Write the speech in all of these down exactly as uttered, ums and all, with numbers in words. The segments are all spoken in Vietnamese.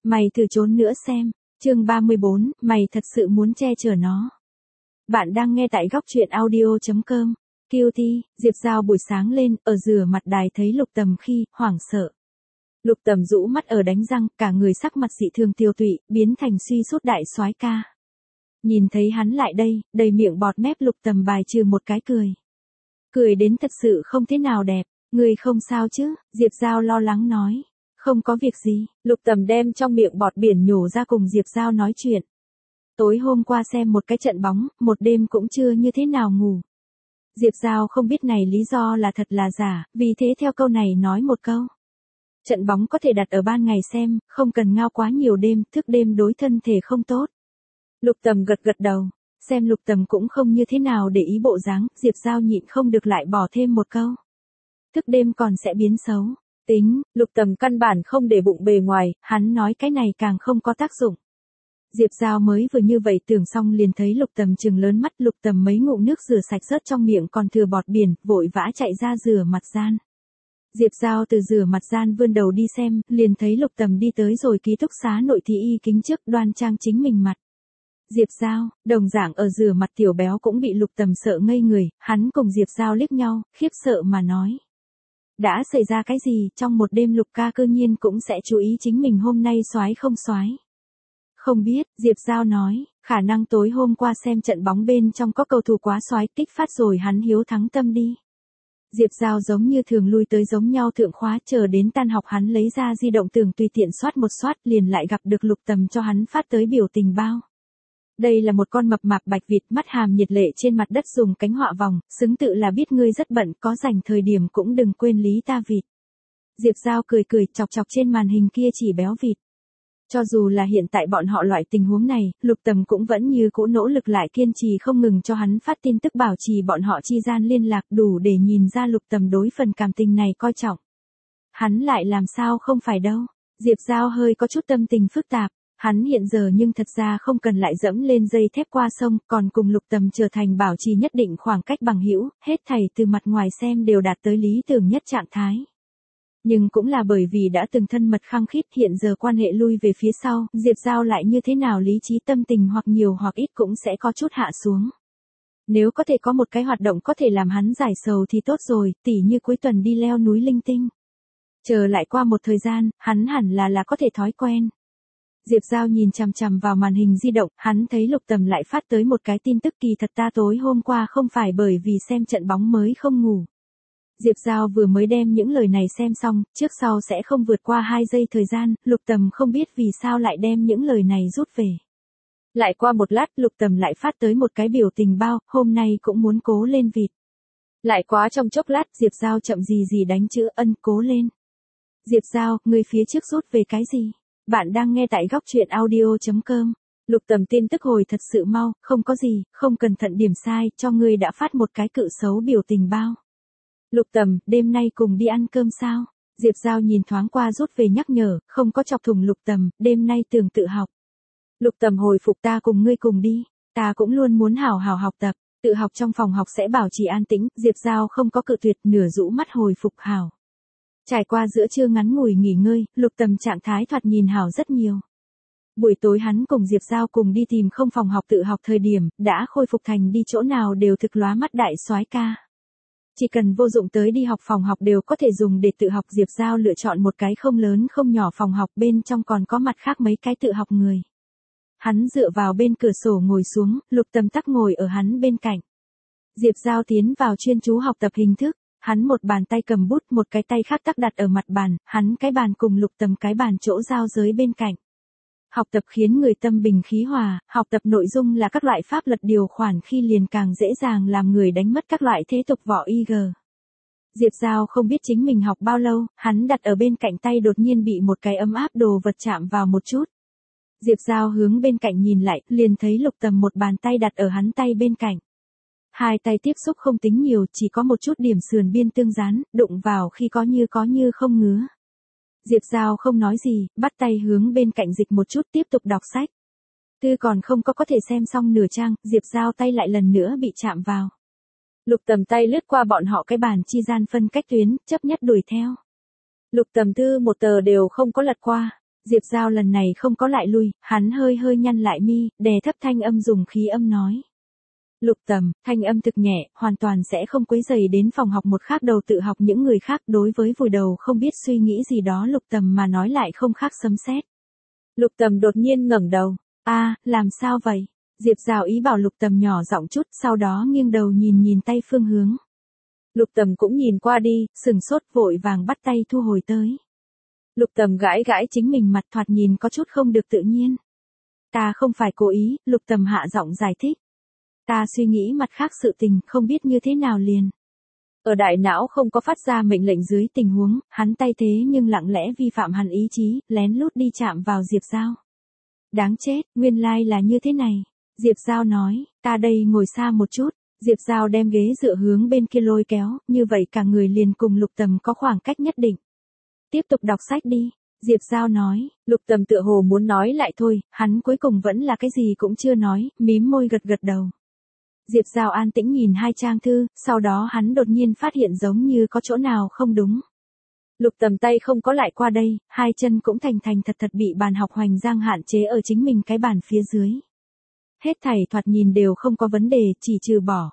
Mày thử trốn nữa xem. Chương ba mươi bốn, mày thật sự muốn che chở nó. Bạn đang nghe tại góc truyện audio chấm com. Guilty, Diệp Giao buổi sáng lên, ở rửa mặt đài thấy Lục Tầm khi, hoảng sợ. Lục Tầm rũ mắt ở đánh răng, cả người sắc mặt dị thường tiêu tụy, biến thành suy sút đại soái ca. Nhìn thấy hắn lại đây, đầy miệng bọt mép Lục Tầm bài trừ một cái cười. Cười đến thật sự không thế nào đẹp, người không sao chứ, Diệp Giao lo lắng nói. Không có việc gì, Lục Tầm đem trong miệng bọt biển nhổ ra cùng Diệp Giao nói chuyện. Tối hôm qua xem một cái trận bóng, một đêm cũng chưa như thế nào ngủ. Diệp Giao không biết này lý do là thật là giả, vì thế theo câu này nói một câu. Trận bóng có thể đặt ở ban ngày xem, không cần ngao quá nhiều đêm, thức đêm đối thân thể không tốt. Lục Tầm gật gật đầu, xem Lục Tầm cũng không như thế nào để ý bộ dáng, Diệp Giao nhịn không được lại bỏ thêm một câu. Thức đêm còn sẽ biến xấu. Tính, Lục Tầm căn bản không để bụng bề ngoài, hắn nói cái này càng không có tác dụng. Diệp Giao mới vừa như vậy tưởng xong liền thấy Lục Tầm trừng lớn mắt, Lục Tầm mấy ngụm nước rửa sạch rớt trong miệng còn thừa bọt biển, vội vã chạy ra rửa mặt gian. Diệp Giao từ rửa mặt gian vươn đầu đi xem, liền thấy Lục Tầm đi tới rồi ký túc xá nội thị y kính trước đoan trang chính mình mặt. Diệp Giao, đồng dạng ở rửa mặt tiểu béo cũng bị Lục Tầm sợ ngây người, hắn cùng Diệp Giao liếc nhau, khiếp sợ mà nói. Đã xảy ra cái gì, trong một đêm Lục ca cơ nhiên cũng sẽ chú ý chính mình hôm nay soái không soái. Không biết, Diệp Giao nói, khả năng tối hôm qua xem trận bóng bên trong có cầu thủ quá soái kích phát rồi hắn hiếu thắng tâm đi. Diệp Giao giống như thường lui tới giống nhau thượng khóa, chờ đến tan học hắn lấy ra di động tưởng tùy tiện soát một soát liền lại gặp được Lục Tầm cho hắn phát tới biểu tình bao. Đây là một con mập mạp bạch vịt, mắt hàm nhiệt lệ trên mặt đất dùng cánh họa vòng, xứng tự là biết ngươi rất bận, có rảnh thời điểm cũng đừng quên lý ta vịt. Diệp Giao cười cười chọc chọc trên màn hình kia chỉ béo vịt. Cho dù là hiện tại bọn họ loại tình huống này, Lục Tầm cũng vẫn như cũ nỗ lực lại kiên trì không ngừng cho hắn phát tin tức bảo trì bọn họ chi gian liên lạc, đủ để nhìn ra Lục Tầm đối phần cảm tình này coi trọng. Hắn lại làm sao không phải đâu. Diệp Giao hơi có chút tâm tình phức tạp. Hắn hiện giờ nhưng thật ra không cần lại dẫm lên dây thép qua sông, còn cùng Lục Tầm trở thành bảo trì nhất định khoảng cách bằng hữu, hết thảy từ mặt ngoài xem đều đạt tới lý tưởng nhất trạng thái. Nhưng cũng là bởi vì đã từng thân mật khăng khít, hiện giờ quan hệ lui về phía sau, Diệp Giao lại như thế nào lý trí tâm tình hoặc nhiều hoặc ít cũng sẽ có chút hạ xuống. Nếu có thể có một cái hoạt động có thể làm hắn giải sầu thì tốt rồi, tỉ như cuối tuần đi leo núi linh tinh. Chờ lại qua một thời gian, hắn hẳn là là có thể thói quen. Diệp Giao nhìn chằm chằm vào màn hình di động, hắn thấy Lục Tầm lại phát tới một cái tin tức, kỳ thật ta tối hôm qua không phải bởi vì xem trận bóng mới không ngủ. Diệp Giao vừa mới đem những lời này xem xong, trước sau sẽ không vượt qua hai giây thời gian, Lục Tầm không biết vì sao lại đem những lời này rút về. Lại qua một lát, Lục Tầm lại phát tới một cái biểu tình bao, hôm nay cũng muốn cố lên vịt. Lại quá trong chốc lát, Diệp Giao chậm gì gì đánh chữ ân cố lên. Diệp Giao, người phía trước rút về cái gì? Bạn đang nghe tại góc truyện audio chấm com. Lục Tầm tin tức hồi thật sự mau, không có gì, không cẩn thận điểm sai, cho ngươi đã phát một cái cự xấu biểu tình bao. Lục Tầm, đêm nay cùng đi ăn cơm sao? Diệp Giao nhìn thoáng qua rút về nhắc nhở, không có chọc thủng Lục Tầm, đêm nay tưởng tự học. Lục Tầm hồi phục, ta cùng ngươi cùng đi, ta cũng luôn muốn hảo hảo học tập, tự học trong phòng học sẽ bảo trì an tĩnh, Diệp Giao không có cự tuyệt, nửa rũ mắt hồi phục hảo. Trải qua giữa trưa ngắn ngủi nghỉ ngơi, Lục Tầm trạng thái thoạt nhìn hảo rất nhiều. Buổi tối hắn cùng Diệp Giao cùng đi tìm không phòng học tự học thời điểm, đã khôi phục thành đi chỗ nào đều thực lóa mắt đại soái ca. Chỉ cần vô dụng tới đi học phòng học đều có thể dùng để tự học. Diệp Giao lựa chọn một cái không lớn không nhỏ phòng học, bên trong còn có mặt khác mấy cái tự học người. Hắn dựa vào bên cửa sổ ngồi xuống, Lục Tầm tắc ngồi ở hắn bên cạnh. Diệp Giao tiến vào chuyên chú học tập hình thức. Hắn một bàn tay cầm bút, một cái tay khác tắc đặt ở mặt bàn, hắn cái bàn cùng Lục Tầm cái bàn chỗ giao giới bên cạnh. Học tập khiến người tâm bình khí hòa, học tập nội dung là các loại pháp luật điều khoản khi liền càng dễ dàng làm người đánh mất các loại thế tục võ y gờ. Diệp Giao không biết chính mình học bao lâu, hắn đặt ở bên cạnh tay đột nhiên bị một cái ấm áp đồ vật chạm vào một chút. Diệp Giao hướng bên cạnh nhìn lại, liền thấy Lục Tầm một bàn tay đặt ở hắn tay bên cạnh. Hai tay tiếp xúc không tính nhiều, chỉ có một chút điểm sườn biên tương dán, đụng vào khi có như có như không ngứa. Diệp Giao không nói gì, bắt tay hướng bên cạnh dịch một chút tiếp tục đọc sách. Tư còn không có có thể xem xong nửa trang, Diệp Giao tay lại lần nữa bị chạm vào. Lục Tầm tay lướt qua bọn họ cái bàn chi gian phân cách tuyến, chấp nhất đuổi theo. Lục Tầm thư một tờ đều không có lật qua. Diệp Giao lần này không có lại lui, hắn hơi hơi nhăn lại mi, đè thấp thanh âm dùng khí âm nói. Lục Tầm, thanh âm thực nhẹ, hoàn toàn sẽ không quấy rầy đến phòng học một khác đầu tự học những người khác, đối với vùi đầu không biết suy nghĩ gì đó Lục Tầm mà nói lại không khác sấm sét. Lục Tầm đột nhiên ngẩng đầu, a, làm sao vậy? Diệp Giao ý bảo Lục Tầm nhỏ giọng chút, sau đó nghiêng đầu nhìn nhìn tay phương hướng. Lục Tầm cũng nhìn qua đi, sừng sốt vội vàng bắt tay thu hồi tới. Lục Tầm gãi gãi chính mình mặt thoạt nhìn có chút không được tự nhiên. Ta không phải cố ý, Lục Tầm hạ giọng giải thích. Ta suy nghĩ mặt khác sự tình, không biết như thế nào liền. Ở đại não không có phát ra mệnh lệnh dưới tình huống, hắn tay thế nhưng lặng lẽ vi phạm hắn ý chí, lén lút đi chạm vào Diệp Giao. Đáng chết, nguyên lai là như thế này. Diệp Giao nói, ta đây ngồi xa một chút. Diệp Giao đem ghế dựa hướng bên kia lôi kéo, như vậy cả người liền cùng Lục Tầm có khoảng cách nhất định. Tiếp tục đọc sách đi. Diệp Giao nói, Lục Tầm tựa hồ muốn nói lại thôi, hắn cuối cùng vẫn là cái gì cũng chưa nói, mím môi gật gật đầu. Diệp Giao an tĩnh nhìn hai trang thư, sau đó hắn đột nhiên phát hiện giống như có chỗ nào không đúng. Lục Tầm tay không có lại qua đây, hai chân cũng thành thành thật thật bị bàn học hoành giang hạn chế ở chính mình cái bàn phía dưới. Hết thảy thoạt nhìn đều không có vấn đề, chỉ trừ bỏ.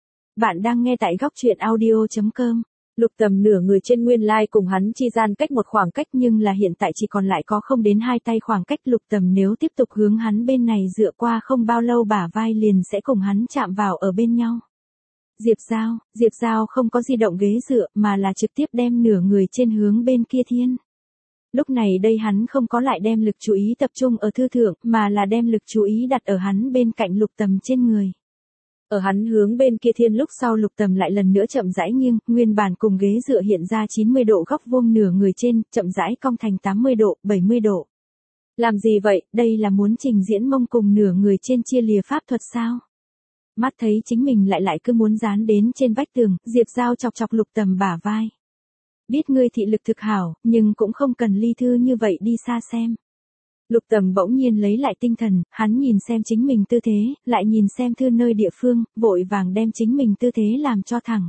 Bạn đang nghe tại góc truyện audio chấm com. Lục Tầm nửa người trên nguyên lai cùng hắn chi gian cách một khoảng cách nhưng là hiện tại chỉ còn lại có không đến hai tay khoảng cách. Lục Tầm nếu tiếp tục hướng hắn bên này dựa qua không bao lâu bả vai liền sẽ cùng hắn chạm vào ở bên nhau. Diệp Giao, Diệp Giao không có di động ghế dựa mà là trực tiếp đem nửa người trên hướng bên kia thiên. Lúc này đây hắn không có lại đem lực chú ý tập trung ở thư thượng mà là đem lực chú ý đặt ở hắn bên cạnh Lục Tầm trên người. Ở hắn hướng bên kia thiên lúc sau Lục Tầm lại lần nữa chậm rãi nghiêng, nguyên bản cùng ghế dựa hiện ra chín mươi độ góc vuông nửa người trên, chậm rãi cong thành tám mươi độ, bảy mươi độ. Làm gì vậy, đây là muốn trình diễn mông cùng nửa người trên chia lìa pháp thuật sao? Mắt thấy chính mình lại lại cứ muốn dán đến trên vách tường, Diệp Giao chọc chọc Lục Tầm bả vai. Biết ngươi thị lực thực hảo, nhưng cũng không cần ly thư như vậy đi xa xem. Lục Tầm bỗng nhiên lấy lại tinh thần, hắn nhìn xem chính mình tư thế, lại nhìn xem thư nơi địa phương, vội vàng đem chính mình tư thế làm cho thẳng.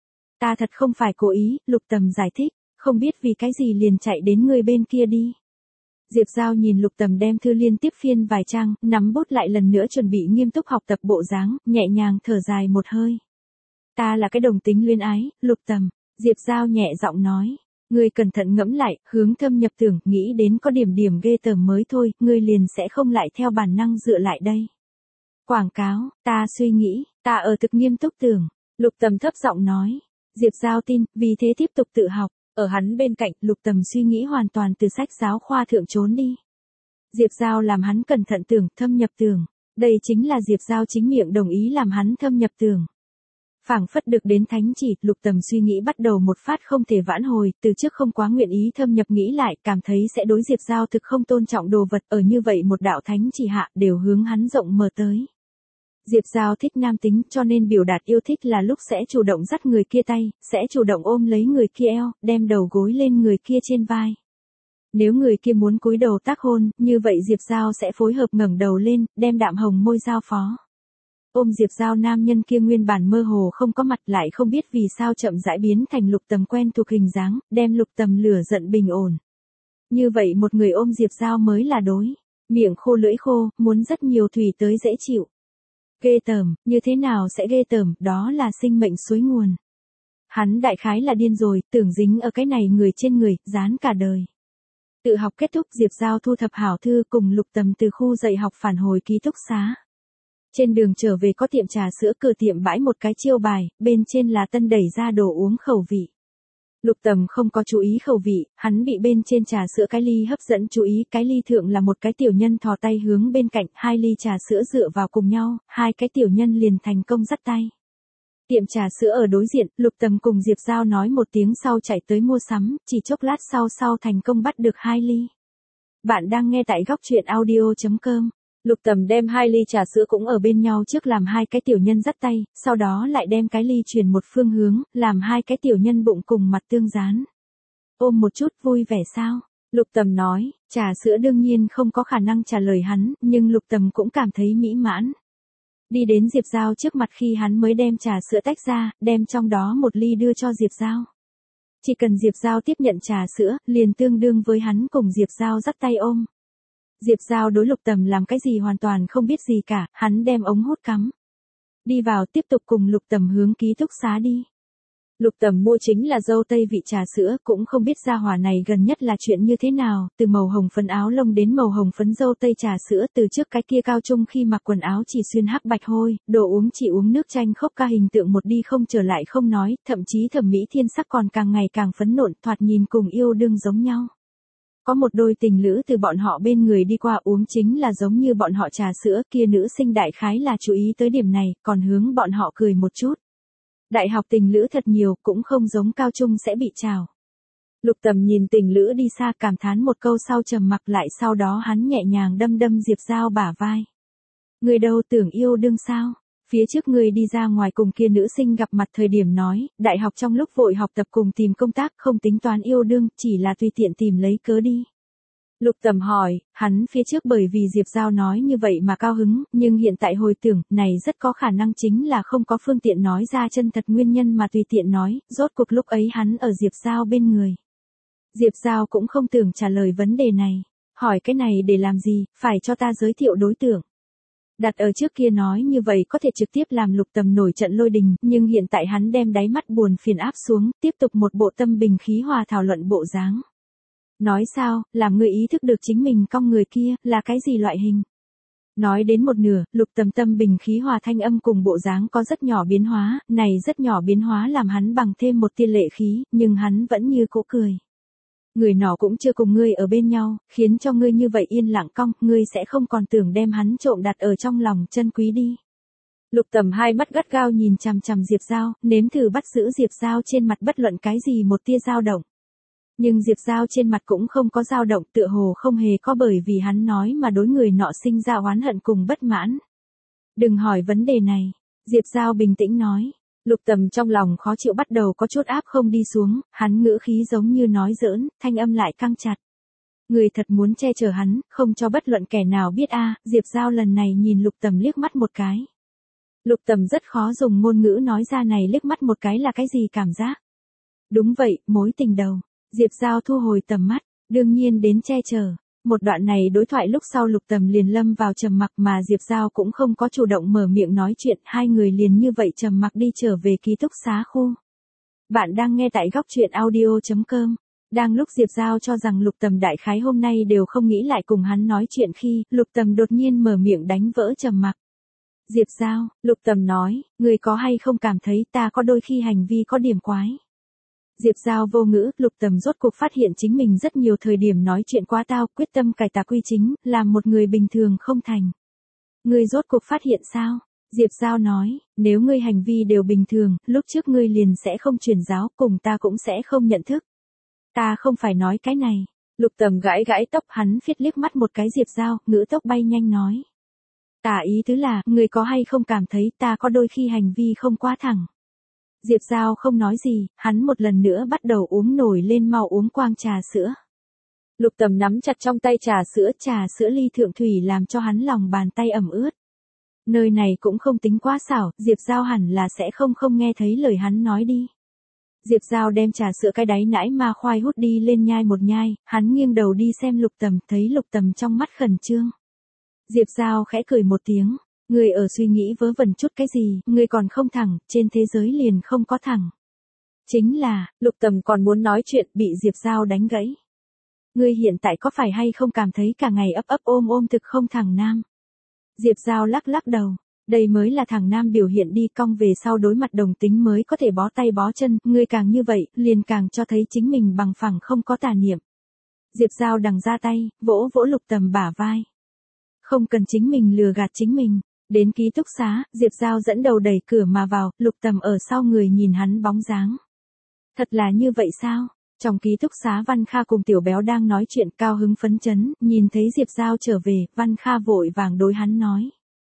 Ta thật không phải cố ý, Lục Tầm giải thích, không biết vì cái gì liền chạy đến người bên kia đi. Diệp Giao nhìn Lục Tầm đem thư liên tiếp phiên vài trang, nắm bút lại lần nữa chuẩn bị nghiêm túc học tập bộ dáng, nhẹ nhàng thở dài một hơi. Ta là cái đồng tính luyến ái, Lục Tầm, Diệp Giao nhẹ giọng nói. Ngươi cẩn thận ngẫm lại, hướng thâm nhập tưởng, nghĩ đến có điểm điểm ghê tởm mới thôi, ngươi liền sẽ không lại theo bản năng dựa lại đây. Quảng cáo, ta suy nghĩ, ta ở thực nghiêm túc tưởng. Lục Tầm thấp giọng nói. Diệp Giao tin, vì thế tiếp tục tự học. Ở hắn bên cạnh, Lục Tầm suy nghĩ hoàn toàn từ sách giáo khoa thượng trốn đi. Diệp Giao làm hắn cẩn thận tưởng, thâm nhập tưởng. Đây chính là Diệp Giao chính miệng đồng ý làm hắn thâm nhập tưởng. Phảng phất được đến thánh chỉ, Lục Tầm suy nghĩ bắt đầu một phát không thể vãn hồi, từ trước không quá nguyện ý thâm nhập nghĩ lại, cảm thấy sẽ đối Diệp Giao thực không tôn trọng đồ vật, ở như vậy một đạo thánh chỉ hạ, đều hướng hắn rộng mở tới. Diệp Giao thích nam tính, cho nên biểu đạt yêu thích là lúc sẽ chủ động dắt người kia tay, sẽ chủ động ôm lấy người kia eo, đem đầu gối lên người kia trên vai. Nếu người kia muốn cúi đầu tác hôn, như vậy Diệp Giao sẽ phối hợp ngẩng đầu lên, đem đạm hồng môi giao phó. Ôm Diệp Giao nam nhân kia nguyên bản mơ hồ không có mặt lại không biết vì sao chậm rãi biến thành Lục Tầm quen thuộc hình dáng, đem Lục Tầm lửa giận bình ổn. Như vậy một người ôm Diệp Giao mới là đối. Miệng khô lưỡi khô, muốn rất nhiều thủy tới dễ chịu. Ghê tởm, như thế nào sẽ ghê tởm, đó là sinh mệnh suối nguồn. Hắn đại khái là điên rồi, tưởng dính ở cái này người trên người, dán cả đời. Tự học kết thúc Diệp Giao thu thập hảo thư cùng Lục Tầm từ khu dạy học phản hồi ký túc xá. Trên đường trở về có tiệm trà sữa cửa tiệm bãi một cái chiêu bài, bên trên là tân đẩy ra đồ uống khẩu vị. Lục Tầm không có chú ý khẩu vị, hắn bị bên trên trà sữa cái ly hấp dẫn chú ý, cái ly thượng là một cái tiểu nhân thò tay hướng bên cạnh, hai ly trà sữa dựa vào cùng nhau, hai cái tiểu nhân liền thành công dắt tay. Tiệm trà sữa ở đối diện, Lục Tầm cùng Diệp Giao nói một tiếng sau chạy tới mua sắm, chỉ chốc lát sau sau thành công bắt được hai ly. Bạn đang nghe tại góc truyện audio chấm com. Lục Tầm đem hai ly trà sữa cũng ở bên nhau trước làm hai cái tiểu nhân dắt tay, sau đó lại đem cái ly chuyển một phương hướng, làm hai cái tiểu nhân bụng cùng mặt tương dán. Ôm một chút vui vẻ sao? Lục Tầm nói, trà sữa đương nhiên không có khả năng trả lời hắn, nhưng Lục Tầm cũng cảm thấy mỹ mãn. Đi đến Diệp Giao trước mặt khi hắn mới đem trà sữa tách ra, đem trong đó một ly đưa cho Diệp Giao. Chỉ cần Diệp Giao tiếp nhận trà sữa, liền tương đương với hắn cùng Diệp Giao dắt tay ôm. Diệp Giao đối Lục Tầm làm cái gì hoàn toàn không biết gì cả, hắn đem ống hút cắm đi vào, tiếp tục cùng Lục Tầm hướng ký túc xá đi. Lục Tầm mua chính là dâu tây vị trà sữa, cũng không biết gia hỏa này gần nhất là chuyện như thế nào, từ màu hồng phấn áo lông đến màu hồng phấn dâu tây trà sữa, từ trước cái kia cao trung khi mặc quần áo chỉ xuyên hắc bạch hôi, đồ uống chỉ uống nước chanh khốc ca hình tượng một đi không trở lại không nói, thậm chí thẩm mỹ thiên sắc còn càng ngày càng phấn nộn, thoạt nhìn cùng yêu đương giống nhau. Có một đôi tình lữ từ bọn họ bên người đi qua uống chính là giống như bọn họ trà sữa, kia nữ sinh đại khái là chú ý tới điểm này, còn hướng bọn họ cười một chút. Đại học tình lữ thật nhiều, cũng không giống cao trung sẽ bị trào. Lục Tầm nhìn tình lữ đi xa cảm thán một câu sau trầm mặc lại, sau đó hắn nhẹ nhàng đâm đâm Diệp Giao bả vai. Người đâu tưởng yêu đương sao? Phía trước người đi ra ngoài cùng kia nữ sinh gặp mặt thời điểm nói, đại học trong lúc vội học tập cùng tìm công tác không tính toán yêu đương, chỉ là tùy tiện tìm lấy cớ đi. Lục Tầm hỏi, hắn phía trước bởi vì Diệp Giao nói như vậy mà cao hứng, nhưng hiện tại hồi tưởng, này rất có khả năng chính là không có phương tiện nói ra chân thật nguyên nhân mà tùy tiện nói, rốt cuộc lúc ấy hắn ở Diệp Giao bên người. Diệp Giao cũng không tưởng trả lời vấn đề này, hỏi cái này để làm gì, phải cho ta giới thiệu đối tượng. Đặt ở trước kia nói như vậy có thể trực tiếp làm Lục Tầm nổi trận lôi đình, nhưng hiện tại hắn đem đáy mắt buồn phiền áp xuống, tiếp tục một bộ tâm bình khí hòa thảo luận bộ dáng. Nói sao, làm người ý thức được chính mình cong người kia, là cái gì loại hình. Nói đến một nửa, Lục Tầm tâm bình khí hòa thanh âm cùng bộ dáng có rất nhỏ biến hóa, này rất nhỏ biến hóa làm hắn bằng thêm một tia lệ khí, nhưng hắn vẫn như cũ cười. Người nọ cũng chưa cùng ngươi ở bên nhau, khiến cho ngươi như vậy yên lặng cong, ngươi sẽ không còn tưởng đem hắn trộm đặt ở trong lòng chân quý đi. Lục Tầm hai mắt gắt gao nhìn chằm chằm Diệp Giao, nếm thử bắt giữ Diệp Giao trên mặt bất luận cái gì một tia dao động. Nhưng Diệp Giao trên mặt cũng không có dao động, tựa hồ không hề có bởi vì hắn nói mà đối người nọ sinh ra oán hận cùng bất mãn. Đừng hỏi vấn đề này, Diệp Giao bình tĩnh nói. Lục Tầm trong lòng khó chịu bắt đầu có chút áp không đi xuống, hắn ngữ khí giống như nói giỡn, thanh âm lại căng chặt. Người thật muốn che chở hắn, không cho bất luận kẻ nào biết a. À, Diệp Giao lần này nhìn Lục Tầm liếc mắt một cái. Lục Tầm rất khó dùng ngôn ngữ nói ra này liếc mắt một cái là cái gì cảm giác. Đúng vậy, mối tình đầu. Diệp Giao thu hồi tầm mắt, đương nhiên đến che chở. Một đoạn này đối thoại lúc sau Lục Tầm liền lâm vào trầm mặc mà Diệp Giao cũng không có chủ động mở miệng nói chuyện, hai người liền như vậy trầm mặc đi trở về ký túc xá khu. Bạn đang nghe tại góc truyện audio chấm com. Đang lúc Diệp Giao cho rằng Lục Tầm đại khái hôm nay đều không nghĩ lại cùng hắn nói chuyện khi, Lục Tầm đột nhiên mở miệng đánh vỡ trầm mặc. Diệp Giao, Lục Tầm nói, người có hay không cảm thấy ta có đôi khi hành vi có điểm quái. Diệp Giao vô ngữ, Lục Tầm rốt cuộc phát hiện chính mình rất nhiều thời điểm nói chuyện quá tao, quyết tâm cải tà quy chính, làm một người bình thường không thành. Ngươi rốt cuộc phát hiện sao? Diệp Giao nói, nếu ngươi hành vi đều bình thường, lúc trước ngươi liền sẽ không truyền giáo, cùng ta cũng sẽ không nhận thức. Ta không phải nói cái này. Lục Tầm gãi gãi tóc, hắn phiết liếc mắt một cái Diệp Giao, ngữ tốc bay nhanh nói. Ta ý tứ là, ngươi có hay không cảm thấy ta có đôi khi hành vi không quá thẳng. Diệp Giao không nói gì, hắn một lần nữa bắt đầu uống nổi lên mau uống quang trà sữa. Lục Tầm nắm chặt trong tay trà sữa, trà sữa ly thượng thủy làm cho hắn lòng bàn tay ẩm ướt. Nơi này cũng không tính quá xảo, Diệp Giao hẳn là sẽ không không nghe thấy lời hắn nói đi. Diệp Giao đem trà sữa cái đáy nãi ma khoai hút đi lên nhai một nhai, hắn nghiêng đầu đi xem Lục Tầm, thấy Lục Tầm trong mắt khẩn trương. Diệp Giao khẽ cười một tiếng. Ngươi ở suy nghĩ vớ vẩn chút cái gì, ngươi còn không thẳng, trên thế giới liền không có thẳng. Chính là, Lục Tầm còn muốn nói chuyện, bị Diệp Giao đánh gãy. Ngươi hiện tại có phải hay không cảm thấy cả ngày ấp ấp ôm ôm thực không thẳng nam? Diệp Giao lắc lắc đầu, đây mới là thẳng nam biểu hiện đi, cong về sau đối mặt đồng tính mới có thể bó tay bó chân, ngươi càng như vậy, liền càng cho thấy chính mình bằng phẳng không có tà niệm. Diệp Giao đằng ra tay, vỗ vỗ Lục Tầm bả vai. Không cần chính mình lừa gạt chính mình. Đến ký túc xá, Diệp Giao dẫn đầu đẩy cửa mà vào, Lục Tầm ở sau người nhìn hắn bóng dáng. Thật là như vậy sao? Trong ký túc xá Văn Kha cùng Tiểu Béo đang nói chuyện cao hứng phấn chấn, nhìn thấy Diệp Giao trở về, Văn Kha vội vàng đối hắn nói.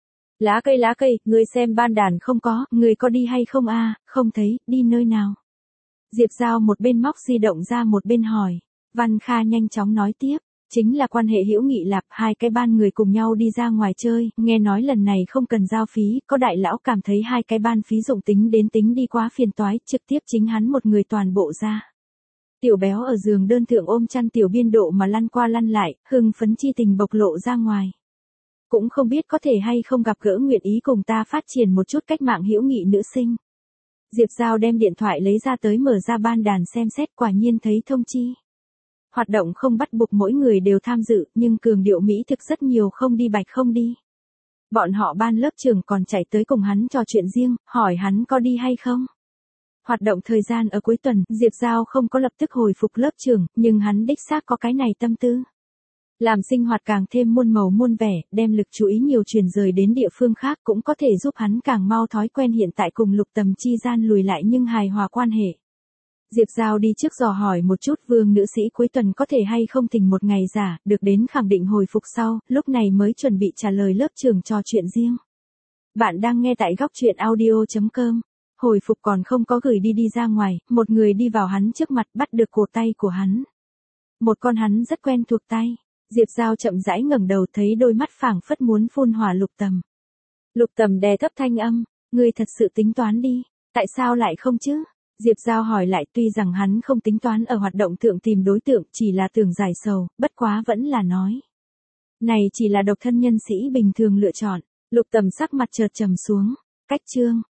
Lá cây lá cây, ngươi xem ban đàn không có, ngươi có đi hay không a? Không thấy, đi nơi nào? Diệp Giao một bên móc di động ra một bên hỏi. Văn Kha nhanh chóng nói tiếp. Chính là quan hệ hữu nghị lạp, hai cái ban người cùng nhau đi ra ngoài chơi, nghe nói lần này không cần giao phí, có đại lão cảm thấy hai cái ban phí dụng tính đến tính đi quá phiền toái, trực tiếp chính hắn một người toàn bộ ra. Tiểu béo ở giường đơn thượng ôm chăn tiểu biên độ mà lăn qua lăn lại, hưng phấn chi tình bộc lộ ra ngoài. Cũng không biết có thể hay không gặp gỡ nguyện ý cùng ta phát triển một chút cách mạng hữu nghị nữ sinh. Diệp Giao đem điện thoại lấy ra tới mở ra ban đàn xem xét, quả nhiên thấy thông chi. Hoạt động không bắt buộc mỗi người đều tham dự, nhưng cường điệu mỹ thực rất nhiều không đi bạch không đi. Bọn họ ban lớp trưởng còn chạy tới cùng hắn trò chuyện riêng, hỏi hắn có đi hay không. Hoạt động thời gian ở cuối tuần, Diệp Giao không có lập tức hồi phục lớp trưởng, nhưng hắn đích xác có cái này tâm tư. Làm sinh hoạt càng thêm muôn màu muôn vẻ, đem lực chú ý nhiều chuyển rời đến địa phương khác cũng có thể giúp hắn càng mau thói quen hiện tại cùng Lục Tầm chi gian lùi lại nhưng hài hòa quan hệ. Diệp Giao đi trước dò hỏi một chút Vương nữ sĩ cuối tuần có thể hay không thỉnh một ngày giả, được đến khẳng định hồi phục sau, lúc này mới chuẩn bị trả lời lớp trưởng trò chuyện riêng. Bạn đang nghe tại góc truyện audio chấm com. Hồi phục còn không có gửi đi đi ra ngoài, một người đi vào hắn trước mặt bắt được cổ tay của hắn. Một con hắn rất quen thuộc tay. Diệp Giao chậm rãi ngẩng đầu thấy đôi mắt phảng phất muốn phun hỏa Lục Tầm. Lục Tầm đè thấp thanh âm, ngươi thật sự tính toán đi, tại sao lại không chứ? Diệp Giao hỏi lại, tuy rằng hắn không tính toán ở hoạt động thượng tìm đối tượng, chỉ là tưởng giải sầu, bất quá vẫn là nói. Này chỉ là độc thân nhân sĩ bình thường lựa chọn. Lục Tầm sắc mặt chợt trầm xuống, cách chương.